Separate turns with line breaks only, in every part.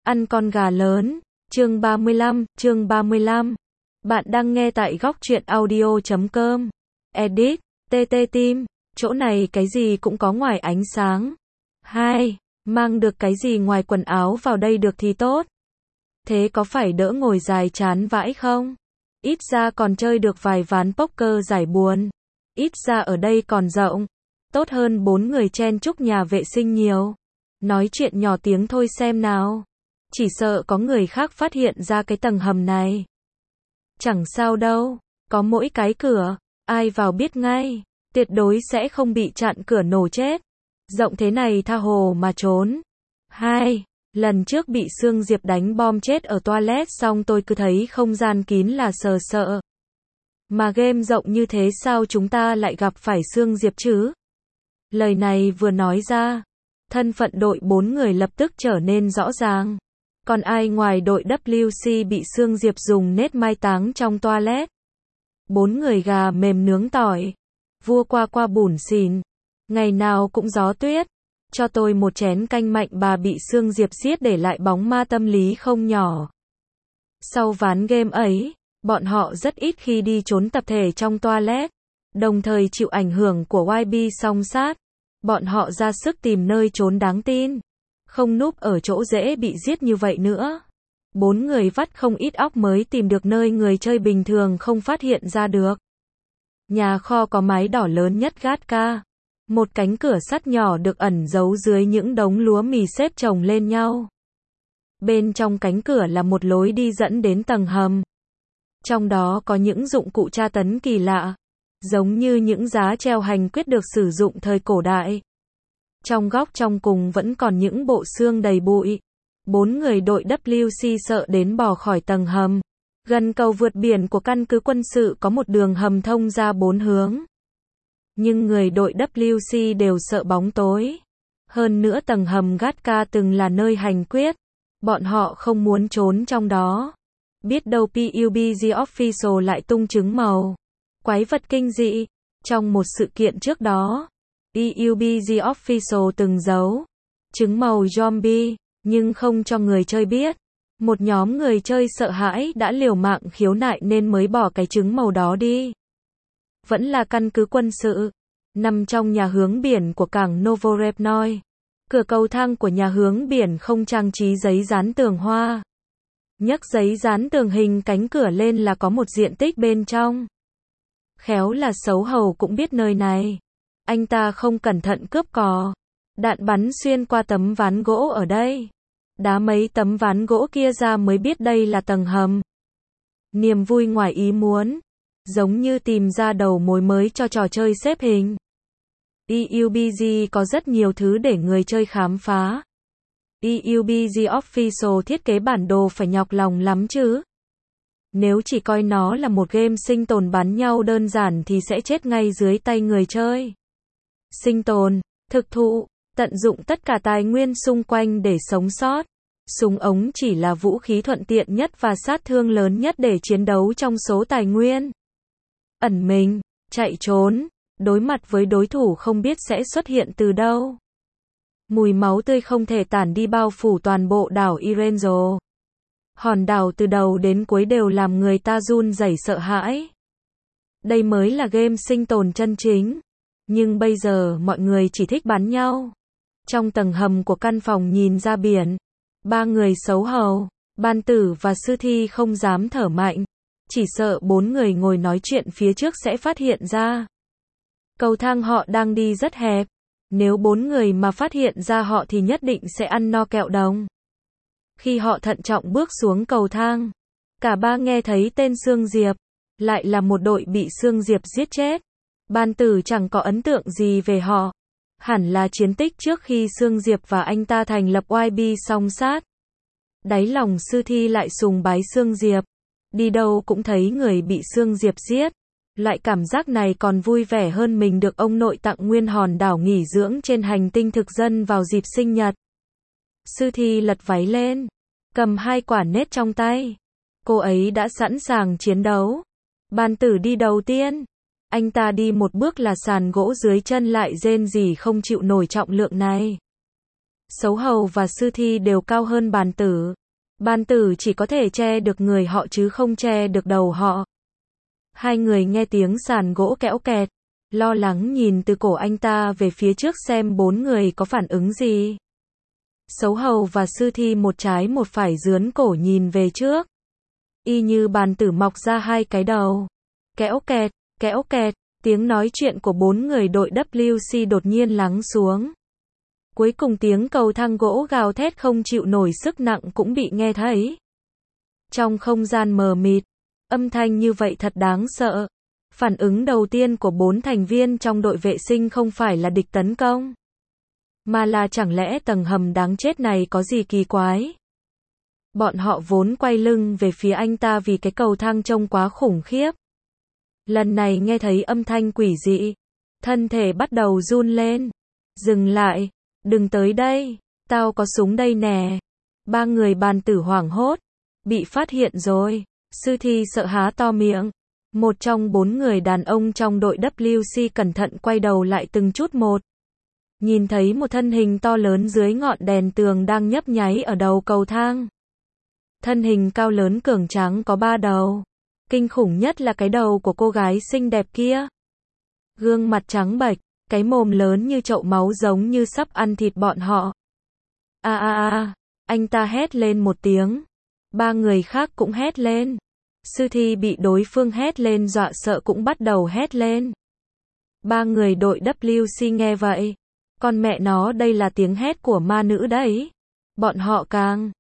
Ăn con gà lớn, chương 35. Bạn đang nghe tại góc truyện audio.com. Edit, TT Team, chỗ này cái gì cũng có ngoài ánh sáng. 2. Mang được cái gì ngoài quần áo vào đây được thì tốt. Thế có phải đỡ ngồi dài chán vãi không? Ít ra còn chơi được vài ván poker giải buồn. Ít ra ở đây còn rộng. Tốt hơn 4 người chen chúc nhà vệ sinh nhiều. Nói chuyện nhỏ tiếng thôi xem nào. Chỉ sợ có người khác phát hiện ra cái tầng hầm này. Chẳng sao đâu, có mỗi cái cửa, ai vào biết ngay, tuyệt đối sẽ không bị chặn cửa nổ chết. Rộng thế này tha hồ mà trốn. 2. Lần trước bị Sương Diệp đánh bom chết ở toilet xong tôi cứ thấy không gian kín là sợ. Mà game rộng như thế sao chúng ta lại gặp phải Sương Diệp chứ? Lời này vừa nói ra, thân phận đội 4 người lập tức trở nên rõ ràng. Còn ai ngoài đội WC bị Sương Diệp dùng nết mai táng trong toilet? 4 người gà mềm nướng tỏi, vua qua bùn xìn, ngày nào cũng gió tuyết. Cho tôi một chén canh mạnh bà bị Sương Diệp giết để lại bóng ma tâm lý không nhỏ. Sau ván game ấy, bọn họ rất ít khi đi trốn tập thể trong toilet, đồng thời chịu ảnh hưởng của YB song sát. Bọn họ ra sức tìm nơi trốn đáng tin, không núp ở chỗ dễ bị giết như vậy nữa. 4 người vắt không ít óc mới tìm được nơi người chơi bình thường không phát hiện ra được. Nhà kho có mái đỏ lớn nhất Gatka. Một cánh cửa sắt nhỏ được ẩn giấu dưới những đống lúa mì xếp chồng lên nhau. Bên trong cánh cửa là một lối đi dẫn đến tầng hầm. Trong đó có những dụng cụ tra tấn kỳ lạ, giống như những giá treo hành quyết được sử dụng thời cổ đại. Trong góc trong cùng vẫn còn những bộ xương đầy bụi. 4 người đội WC sợ đến bò khỏi tầng hầm. Gần cầu vượt biển của căn cứ quân sự có một đường hầm thông ra 4 hướng. Nhưng người đội WC đều sợ bóng tối. Hơn nữa tầng hầm Gatka từng là nơi hành quyết. Bọn họ không muốn trốn trong đó. Biết đâu PUBG Official lại tung trứng màu quái vật kinh dị. Trong một sự kiện trước đó, PUBG Official từng giấu trứng màu zombie, nhưng không cho người chơi biết. Một nhóm người chơi sợ hãi đã liều mạng khiếu nại nên mới bỏ cái trứng màu đó đi. Vẫn là căn cứ quân sự, nằm trong nhà hướng biển của cảng Novorevnoy. Cửa cầu thang của nhà hướng biển không trang trí giấy dán tường hoa. Nhấc giấy dán tường hình cánh cửa lên là có một diện tích bên trong. Khéo là xấu hầu cũng biết nơi này. Anh ta không cẩn thận cướp cò. Đạn bắn xuyên qua tấm ván gỗ ở đây. Đá mấy tấm ván gỗ kia ra mới biết đây là tầng hầm. Niềm vui ngoài ý muốn. Giống như tìm ra đầu mối mới cho trò chơi xếp hình. PUBG có rất nhiều thứ để người chơi khám phá. PUBG Official thiết kế bản đồ phải nhọc lòng lắm chứ. Nếu chỉ coi nó là một game sinh tồn bắn nhau đơn giản thì sẽ chết ngay dưới tay người chơi. Sinh tồn, thực thụ, tận dụng tất cả tài nguyên xung quanh để sống sót. Súng ống chỉ là vũ khí thuận tiện nhất và sát thương lớn nhất để chiến đấu trong số tài nguyên. Ẩn mình, chạy trốn, đối mặt với đối thủ không biết sẽ xuất hiện từ đâu. Mùi máu tươi không thể tản đi bao phủ toàn bộ đảo Irenzo. Hòn đảo từ đầu đến cuối đều làm người ta run rẩy sợ hãi. Đây mới là game sinh tồn chân chính. Nhưng bây giờ mọi người chỉ thích bắn nhau. Trong tầng hầm của căn phòng nhìn ra biển, 3 người xấu hầu, Ban Tử và Sư Thi không dám thở mạnh. Chỉ sợ 4 người ngồi nói chuyện phía trước sẽ phát hiện ra. Cầu thang họ đang đi rất hẹp. Nếu 4 người mà phát hiện ra họ thì nhất định sẽ ăn no kẹo đồng. Khi họ thận trọng bước xuống cầu thang, cả 3 nghe thấy tên Sương Diệp. Lại là một đội bị Sương Diệp giết chết. Ban Tử chẳng có ấn tượng gì về họ. Hẳn là chiến tích trước khi Sương Diệp và anh ta thành lập YB song sát. Đáy lòng Sư Thi lại sùng bái Sương Diệp. Đi đâu cũng thấy người bị Sương Diệp giết. Loại cảm giác này còn vui vẻ hơn mình được ông nội tặng nguyên hòn đảo nghỉ dưỡng trên hành tinh thực dân vào dịp sinh nhật. Sư Thi lật váy lên, cầm 2 quả nết trong tay. Cô ấy đã sẵn sàng chiến đấu. Ban Tử đi đầu tiên. Anh ta đi một bước là sàn gỗ dưới chân lại rên rỉ không chịu nổi trọng lượng này. Sấu hầu và sư thi đều cao hơn bàn tử. Bàn tử chỉ có thể che được người họ chứ không che được đầu họ. Hai người nghe tiếng sàn gỗ kéo kẹt, lo lắng nhìn từ cổ anh ta về phía trước xem bốn người có phản ứng gì. Sấu hầu và sư thi một trái một phải dướn cổ nhìn về trước. Y như bàn tử mọc ra hai cái đầu. Kéo kẹt, tiếng nói chuyện của bốn người đội WC đột nhiên lắng xuống. Cuối cùng tiếng cầu thang gỗ gào thét không chịu nổi sức nặng cũng bị nghe thấy. Trong không gian mờ mịt, âm thanh như vậy thật đáng sợ. Phản ứng đầu tiên của 4 thành viên trong đội vệ sinh không phải là địch tấn công, mà là chẳng lẽ tầng hầm đáng chết này có gì kỳ quái. Bọn họ vốn quay lưng về phía anh ta vì cái cầu thang trông quá khủng khiếp. Lần này nghe thấy âm thanh quỷ dị, thân thể bắt đầu run lên. Dừng lại, đừng tới đây, tao có súng đây nè. Ba người bàn tử hoảng hốt, bị phát hiện rồi. Sư thi sợ há to miệng. Một trong 4 người đàn ông trong đội WC cẩn thận quay đầu lại từng chút một. Nhìn thấy một thân hình to lớn dưới ngọn đèn tường đang nhấp nháy ở đầu cầu thang. Thân hình cao lớn cường tráng có 3 đầu. Kinh khủng nhất là cái đầu của cô gái xinh đẹp kia. Gương mặt trắng bệch, cái mồm lớn như chậu máu giống như sắp ăn thịt bọn họ. Anh ta hét lên một tiếng. 3 người khác cũng hét lên. Sư thi bị đối phương hét lên dọa sợ cũng bắt đầu hét lên. 3 người đội WC nghe vậy. Con mẹ nó, đây là tiếng hét của ma nữ đấy. Bọn họ càng.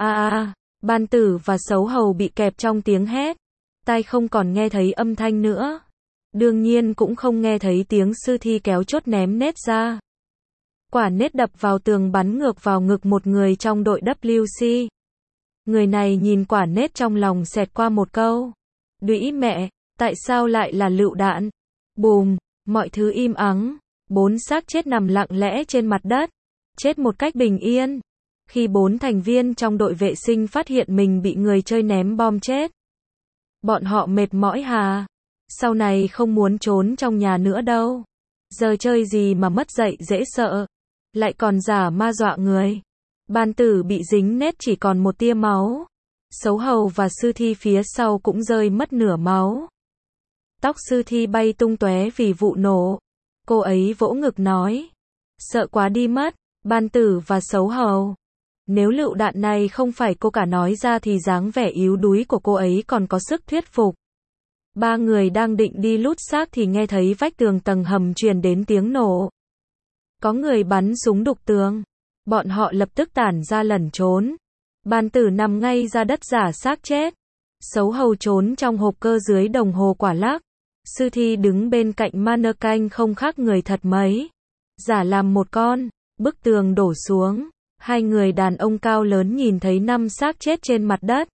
Bàn tử và sấu hầu bị kẹp trong tiếng hét. Tai không còn nghe thấy âm thanh nữa. Đương nhiên cũng không nghe thấy tiếng sư thi kéo chốt ném nết ra. Quả nết đập vào tường bắn ngược vào ngực một người trong đội WC. Người này nhìn quả nết trong lòng xẹt qua một câu. Đũy mẹ, tại sao lại là lựu đạn? Bùm, mọi thứ im ắng. 4 xác chết nằm lặng lẽ trên mặt đất. Chết một cách bình yên. Khi 4 thành viên trong đội vệ sinh phát hiện mình bị người chơi ném bom chết. Bọn họ mệt mỏi hà. Sau này không muốn trốn trong nhà nữa đâu. Giờ chơi gì mà mất dạy dễ sợ. Lại còn giả ma dọa người. Bàn tử bị dính nét chỉ còn một tia máu. Sấu hầu và sư thi phía sau cũng rơi mất nửa máu. Tóc sư thi bay tung tóe vì vụ nổ. Cô ấy vỗ ngực nói. Sợ quá đi mất. Bàn tử và sấu hầu. Nếu lựu đạn này không phải cô cả nói ra thì dáng vẻ yếu đuối của cô ấy còn có sức thuyết phục. 3 người đang định đi lút xác thì nghe thấy vách tường tầng hầm truyền đến tiếng nổ. Có người bắn súng đục tường. Bọn họ lập tức tản ra lẩn trốn. Bàn tử nằm ngay ra đất giả xác chết. Sấu hầu trốn trong hộp cơ dưới đồng hồ quả lắc. Sư thi đứng bên cạnh mannequin không khác người thật mấy. Giả làm một con. Bức tường đổ xuống. 2 người đàn ông cao lớn nhìn thấy 5 xác chết trên mặt đất.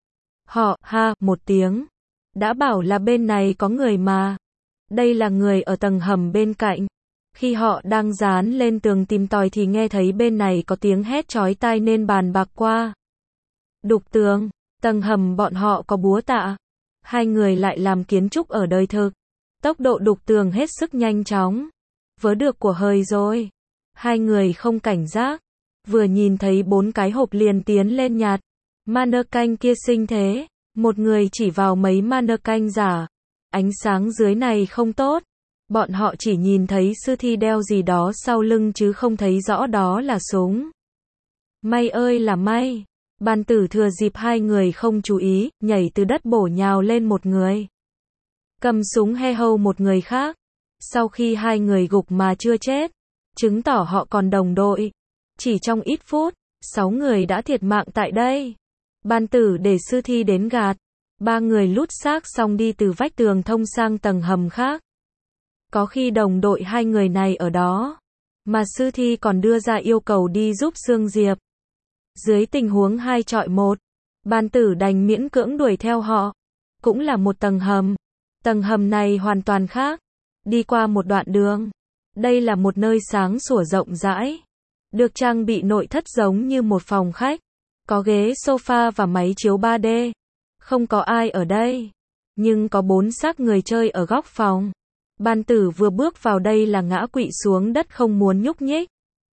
Họ ha một tiếng. Đã bảo là bên này có người mà. Đây là người ở tầng hầm bên cạnh. Khi họ đang dán lên tường tìm tòi thì nghe thấy bên này có tiếng hét chói tai nên bàn bạc qua. Đục tường, tầng hầm bọn họ có búa tạ. 2 người lại làm kiến trúc ở đời thực. Tốc độ đục tường hết sức nhanh chóng. Vớ được của hời rồi. 2 người không cảnh giác. Vừa nhìn thấy 4 cái hộp liền tiến lên nhặt. Mannequin kia xinh thế. Một người chỉ vào mấy mannequin giả. Ánh sáng dưới này không tốt. Bọn họ chỉ nhìn thấy sư thi đeo gì đó sau lưng chứ không thấy rõ đó là súng. May ơi là may. Bàn tử thừa dịp 2 người không chú ý, nhảy từ đất bổ nhào lên một người. Cầm súng he hâu một người khác. Sau khi 2 người gục mà chưa chết, chứng tỏ họ còn đồng đội. Chỉ trong ít phút, 6 người đã thiệt mạng tại đây. Bàn tử để sư thi đến gạt. 3 người lút xác xong đi từ vách tường thông sang tầng hầm khác. Có khi đồng đội 2 người này ở đó. Mà sư thi còn đưa ra yêu cầu đi giúp Sương Diệp. Dưới tình huống 2 chọi 1, bàn tử đành miễn cưỡng đuổi theo họ. Cũng là một tầng hầm. Tầng hầm này hoàn toàn khác. Đi qua một đoạn đường. Đây là một nơi sáng sủa rộng rãi. Được trang bị nội thất giống như một phòng khách. Có ghế sofa và máy chiếu 3D. Không có ai ở đây. Nhưng có 4 xác người chơi ở góc phòng. Bàn tử vừa bước vào đây là ngã quỵ xuống đất không muốn nhúc nhích.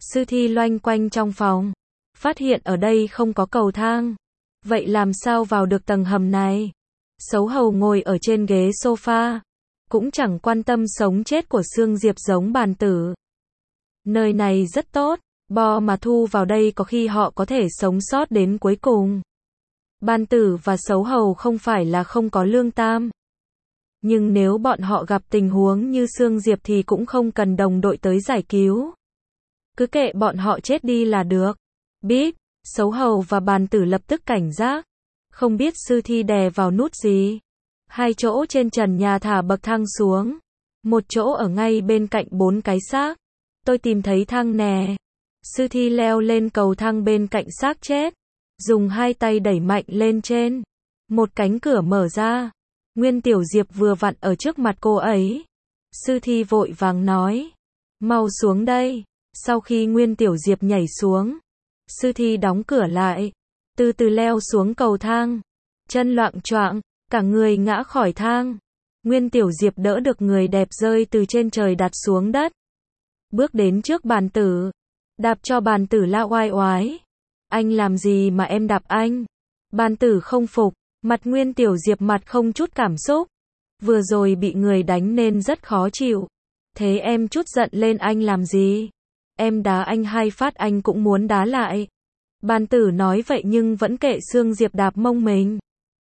Sư Thi loanh quanh trong phòng, phát hiện ở đây không có cầu thang. Vậy làm sao vào được tầng hầm này? Sấu hầu ngồi ở trên ghế sofa, cũng chẳng quan tâm sống chết của Sương Diệp giống bàn tử. Nơi này rất tốt, bo mà thu vào đây có khi họ có thể sống sót đến cuối cùng. Bàn tử và sấu hầu không phải là không có lương tam. Nhưng nếu bọn họ gặp tình huống như Sương Diệp thì cũng không cần đồng đội tới giải cứu. Cứ kệ bọn họ chết đi là được. Bíp, sấu hầu và bàn tử lập tức cảnh giác. Không biết Sư Thi đè vào nút gì. Hai chỗ trên trần nhà thả bậc thang xuống. Một chỗ ở ngay bên cạnh 4 cái xác. Tôi tìm thấy thang nè. Sư Thi leo lên cầu thang bên cạnh xác chết. Dùng hai tay đẩy mạnh lên trên. Một cánh cửa mở ra. Nguyên Tiểu Diệp vừa vặn ở trước mặt cô ấy. Sư Thi vội vàng nói. Mau xuống đây. Sau khi Nguyên Tiểu Diệp nhảy xuống, Sư Thi đóng cửa lại. Từ từ leo xuống cầu thang. Chân loạng choạng, cả người ngã khỏi thang. Nguyên Tiểu Diệp đỡ được người đẹp rơi từ trên trời đặt xuống đất. Bước đến trước bàn tử. Đạp cho bàn tử la oai oái. Anh làm gì mà em đạp anh? Bàn tử không phục. Mặt Nguyên Tiểu Diệp mặt không chút cảm xúc. Vừa rồi bị người đánh nên rất khó chịu. Thế em chút giận lên anh làm gì? Em đá anh 2 phát anh cũng muốn đá lại. Bàn tử nói vậy nhưng vẫn kệ Sương Diệp đạp mông mình.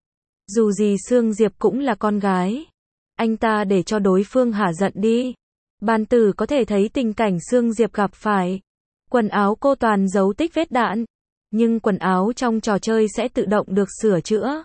Dù gì Sương Diệp cũng là con gái. Anh ta để cho đối phương hả giận đi. Bàn tử có thể thấy tình cảnh Sương Diệp gặp phải. Quần áo cô toàn dấu tích vết đạn. Nhưng quần áo trong trò chơi sẽ tự động được sửa chữa.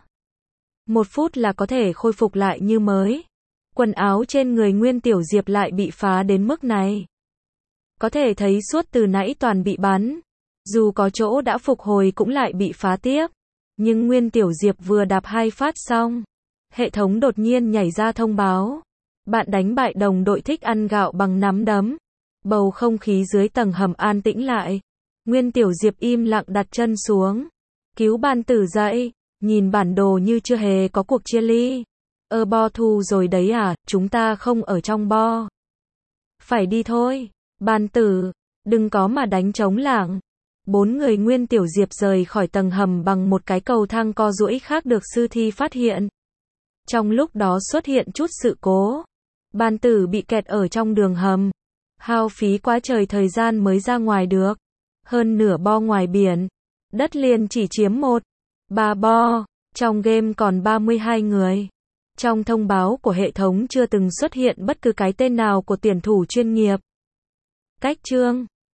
1 phút là có thể khôi phục lại như mới. Quần áo trên người Nguyên Tiểu Diệp lại bị phá đến mức này. Có thể thấy suốt từ nãy toàn bị bắn. Dù có chỗ đã phục hồi cũng lại bị phá tiếp. Nhưng Nguyên Tiểu Diệp vừa đạp 2 phát xong. Hệ thống đột nhiên nhảy ra thông báo. Bạn đánh bại đồng đội thích ăn gạo bằng nắm đấm. Bầu không khí dưới tầng hầm an tĩnh lại. Nguyên Tiểu Diệp im lặng đặt chân xuống. Cứu bàn tử dậy. Nhìn bản đồ như chưa hề có cuộc chia ly. Bo thu rồi đấy à, chúng ta không ở trong bo. Phải đi thôi. Bàn tử, đừng có mà đánh trống lảng. 4 người Nguyên Tiểu Diệp rời khỏi tầng hầm bằng một cái cầu thang co duỗi khác được Sư Thi phát hiện. Trong lúc đó xuất hiện chút sự cố. Bàn tử bị kẹt ở trong đường hầm. Hao phí quá trời thời gian mới ra ngoài được. Hơn nửa bo ngoài biển. Đất liền chỉ chiếm 3 bo. Trong game còn 32 người. Trong thông báo của hệ thống chưa từng xuất hiện bất cứ cái tên nào của tuyển thủ chuyên nghiệp. Cách chương